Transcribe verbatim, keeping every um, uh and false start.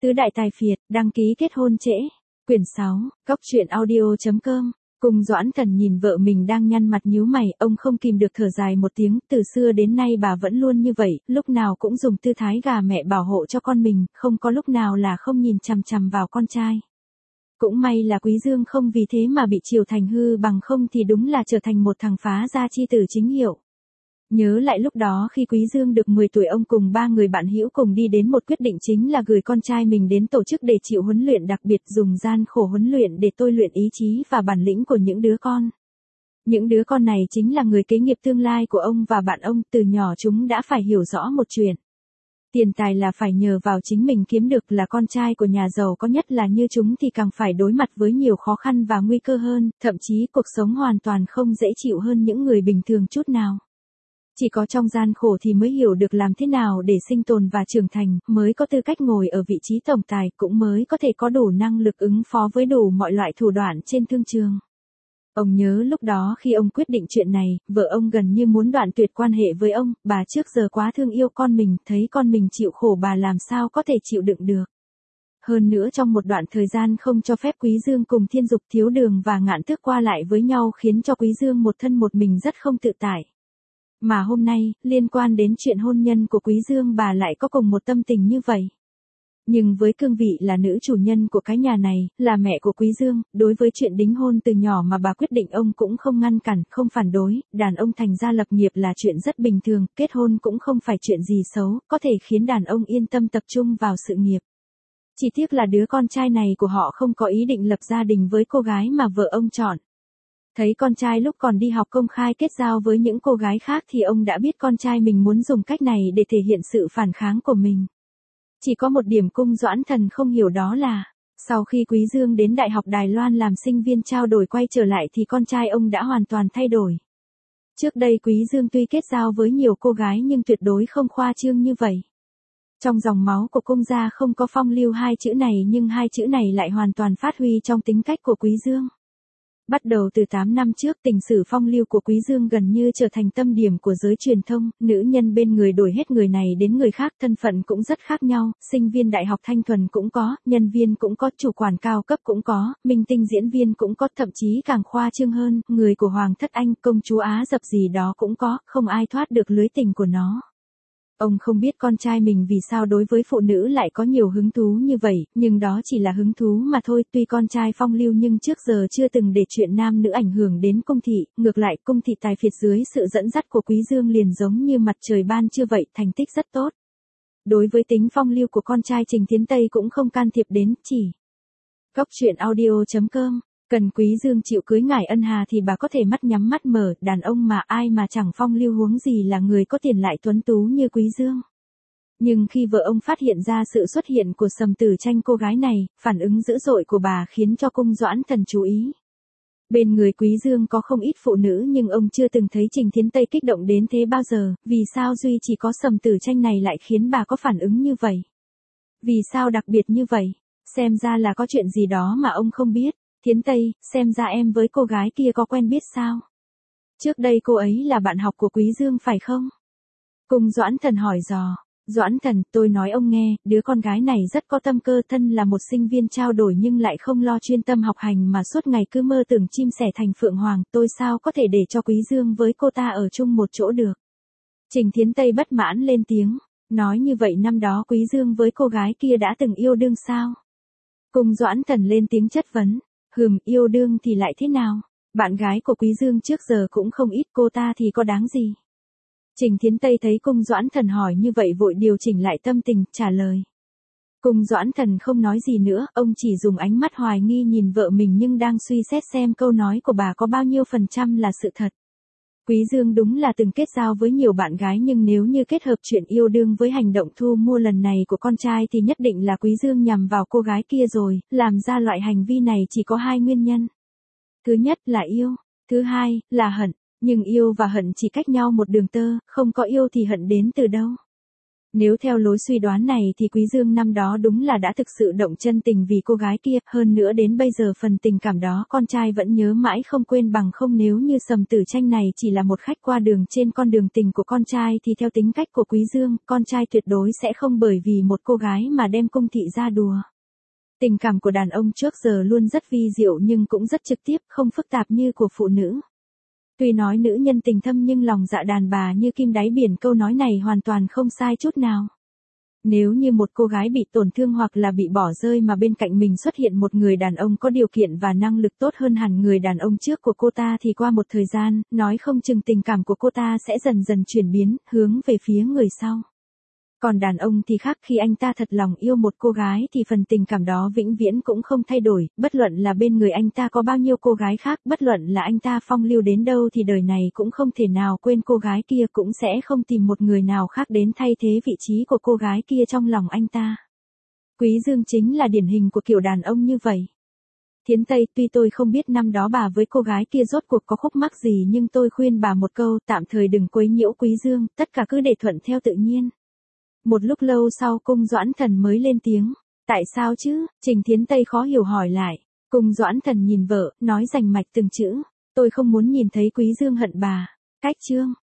Tứ đại tài phiệt, đăng ký kết hôn trễ. Quyển sáu, Cóc truyện audio chấm com. Cùng Doãn Thần nhìn vợ mình đang nhăn mặt nhíu mày, ông không kìm được thở dài một tiếng, từ xưa đến nay bà vẫn luôn như vậy, lúc nào cũng dùng tư thái gà mẹ bảo hộ cho con mình, không có lúc nào là không nhìn chằm chằm vào con trai. Cũng may là Quý Dương không vì thế mà bị chiều thành hư, bằng không thì đúng là trở thành một thằng phá gia chi tử chính hiệu. Nhớ lại lúc đó khi Quý Dương được mười tuổi, ông cùng ba người bạn hữu cùng đi đến một quyết định, chính là gửi con trai mình đến tổ chức để chịu huấn luyện đặc biệt, dùng gian khổ huấn luyện để tôi luyện ý chí và bản lĩnh của những đứa con. Những đứa con này chính là người kế nghiệp tương lai của ông và bạn ông, từ nhỏ chúng đã phải hiểu rõ một chuyện. Tiền tài là phải nhờ vào chính mình kiếm được, là con trai của nhà giàu có nhất là như chúng thì càng phải đối mặt với nhiều khó khăn và nguy cơ hơn, thậm chí cuộc sống hoàn toàn không dễ chịu hơn những người bình thường chút nào. Chỉ có trong gian khổ thì mới hiểu được làm thế nào để sinh tồn và trưởng thành, mới có tư cách ngồi ở vị trí tổng tài, cũng mới có thể có đủ năng lực ứng phó với đủ mọi loại thủ đoạn trên thương trường. Ông nhớ lúc đó khi ông quyết định chuyện này, vợ ông gần như muốn đoạn tuyệt quan hệ với ông, bà trước giờ quá thương yêu con mình, thấy con mình chịu khổ bà làm sao có thể chịu đựng được. Hơn nữa trong một đoạn thời gian không cho phép Quý Dương cùng Thiên Dục, Thiếu Đường và Ngạn Tước qua lại với nhau, khiến cho Quý Dương một thân một mình rất không tự tại. Mà hôm nay, liên quan đến chuyện hôn nhân của Quý Dương, bà lại có cùng một tâm tình như vậy. Nhưng với cương vị là nữ chủ nhân của cái nhà này, là mẹ của Quý Dương, đối với chuyện đính hôn từ nhỏ mà bà quyết định, ông cũng không ngăn cản, không phản đối, đàn ông thành gia lập nghiệp là chuyện rất bình thường, kết hôn cũng không phải chuyện gì xấu, có thể khiến đàn ông yên tâm tập trung vào sự nghiệp. Chỉ tiếc là đứa con trai này của họ không có ý định lập gia đình với cô gái mà vợ ông chọn. Thấy con trai lúc còn đi học công khai kết giao với những cô gái khác thì ông đã biết con trai mình muốn dùng cách này để thể hiện sự phản kháng của mình. Chỉ có một điểm Cung Doãn Thần không hiểu, đó là, sau khi Quý Dương đến Đại học Đài Loan làm sinh viên trao đổi quay trở lại thì con trai ông đã hoàn toàn thay đổi. Trước đây Quý Dương tuy kết giao với nhiều cô gái nhưng tuyệt đối không khoa trương như vậy. Trong dòng máu của Cung gia không có phong lưu hai chữ này, nhưng hai chữ này lại hoàn toàn phát huy trong tính cách của Quý Dương. Bắt đầu từ tám năm trước, tình sử phong lưu của Quý Dương gần như trở thành tâm điểm của giới truyền thông, nữ nhân bên người đổi hết người này đến người khác, thân phận cũng rất khác nhau, sinh viên đại học thanh thuần cũng có, nhân viên cũng có, chủ quản cao cấp cũng có, minh tinh diễn viên cũng có, thậm chí càng khoa trương hơn, người của Hoàng thất Anh, công chúa Á Dập gì đó cũng có, không ai thoát được lưới tình của nó. Ông không biết con trai mình vì sao đối với phụ nữ lại có nhiều hứng thú như vậy, nhưng đó chỉ là hứng thú mà thôi. Tuy con trai phong lưu nhưng trước giờ chưa từng để chuyện nam nữ ảnh hưởng đến cung thị, ngược lại cung thị tài phiệt dưới sự dẫn dắt của Quý Dương liền giống như mặt trời ban trưa vậy, thành tích rất tốt. Đối với tính phong lưu của con trai Trình Thiến Tây cũng không can thiệp đến, chỉ Cóc truyện audio chấm com. Cần Quý Dương chịu cưới ngải Ân Hà thì bà có thể mắt nhắm mắt mở, đàn ông mà ai mà chẳng phong lưu, huống gì là người có tiền lại tuấn tú như Quý Dương. Nhưng khi vợ ông phát hiện ra sự xuất hiện của Sầm Tử Tranh, cô gái này, phản ứng dữ dội của bà khiến cho Cung Doãn Thần chú ý. Bên người Quý Dương có không ít phụ nữ nhưng ông chưa từng thấy Trình Thiến Tây kích động đến thế bao giờ, vì sao duy chỉ có Sầm Tử Tranh này lại khiến bà có phản ứng như vậy? Vì sao đặc biệt như vậy? Xem ra là có chuyện gì đó mà ông không biết. Thiến Tây, xem ra em với cô gái kia có quen biết sao? Trước đây cô ấy là bạn học của Quý Dương phải không? Cung Doãn Thần hỏi dò. Doãn Thần, tôi nói ông nghe, đứa con gái này rất có tâm cơ, thân là một sinh viên trao đổi nhưng lại không lo chuyên tâm học hành mà suốt ngày cứ mơ tưởng chim sẻ thành phượng hoàng, tôi sao có thể để cho Quý Dương với cô ta ở chung một chỗ được? Trình Thiến Tây bất mãn lên tiếng, nói như vậy năm đó Quý Dương với cô gái kia đã từng yêu đương sao? Cung Doãn Thần lên tiếng chất vấn. Hừm, yêu đương thì lại thế nào? Bạn gái của Quý Dương trước giờ cũng không ít, cô ta thì có đáng gì? Trình Thiến Tây thấy Cung Doãn Thần hỏi như vậy vội điều chỉnh lại tâm tình, trả lời. Cung Doãn Thần không nói gì nữa, ông chỉ dùng ánh mắt hoài nghi nhìn vợ mình nhưng đang suy xét xem câu nói của bà có bao nhiêu phần trăm là sự thật. Quý Dương đúng là từng kết giao với nhiều bạn gái, nhưng nếu như kết hợp chuyện yêu đương với hành động thu mua lần này của con trai thì nhất định là Quý Dương nhằm vào cô gái kia rồi, làm ra loại hành vi này chỉ có hai nguyên nhân. Thứ nhất là yêu, thứ hai là hận, nhưng yêu và hận chỉ cách nhau một đường tơ, không có yêu thì hận đến từ đâu? Nếu theo lối suy đoán này thì Quý Dương năm đó đúng là đã thực sự động chân tình vì cô gái kia, hơn nữa đến bây giờ phần tình cảm đó con trai vẫn nhớ mãi không quên, bằng không nếu như Sầm Tử Tranh này chỉ là một khách qua đường trên con đường tình của con trai thì theo tính cách của Quý Dương, con trai tuyệt đối sẽ không bởi vì một cô gái mà đem Cung Thị ra đùa. Tình cảm của đàn ông trước giờ luôn rất vi diệu nhưng cũng rất trực tiếp, không phức tạp như của phụ nữ. Tuy nói nữ nhân tình thâm nhưng lòng dạ đàn bà như kim đáy biển, câu nói này hoàn toàn không sai chút nào. Nếu như một cô gái bị tổn thương hoặc là bị bỏ rơi mà bên cạnh mình xuất hiện một người đàn ông có điều kiện và năng lực tốt hơn hẳn người đàn ông trước của cô ta thì qua một thời gian, nói không chừng tình cảm của cô ta sẽ dần dần chuyển biến, hướng về phía người sau. Còn đàn ông thì khác, khi anh ta thật lòng yêu một cô gái thì phần tình cảm đó vĩnh viễn cũng không thay đổi, bất luận là bên người anh ta có bao nhiêu cô gái khác, bất luận là anh ta phong lưu đến đâu thì đời này cũng không thể nào quên cô gái kia, cũng sẽ không tìm một người nào khác đến thay thế vị trí của cô gái kia trong lòng anh ta. Quý Dương chính là điển hình của kiểu đàn ông như vậy. Thiến Tây, tuy tôi không biết năm đó bà với cô gái kia rốt cuộc có khúc mắc gì nhưng tôi khuyên bà một câu, tạm thời đừng quấy nhiễu Quý Dương, tất cả cứ để thuận theo tự nhiên. Một lúc lâu sau Cung Doãn Thần mới lên tiếng. Tại sao chứ? Trình Thiến Tây khó hiểu hỏi lại. Cung Doãn Thần nhìn vợ, nói rành mạch từng chữ. Tôi không muốn nhìn thấy Quý Dương hận bà. Cách chương.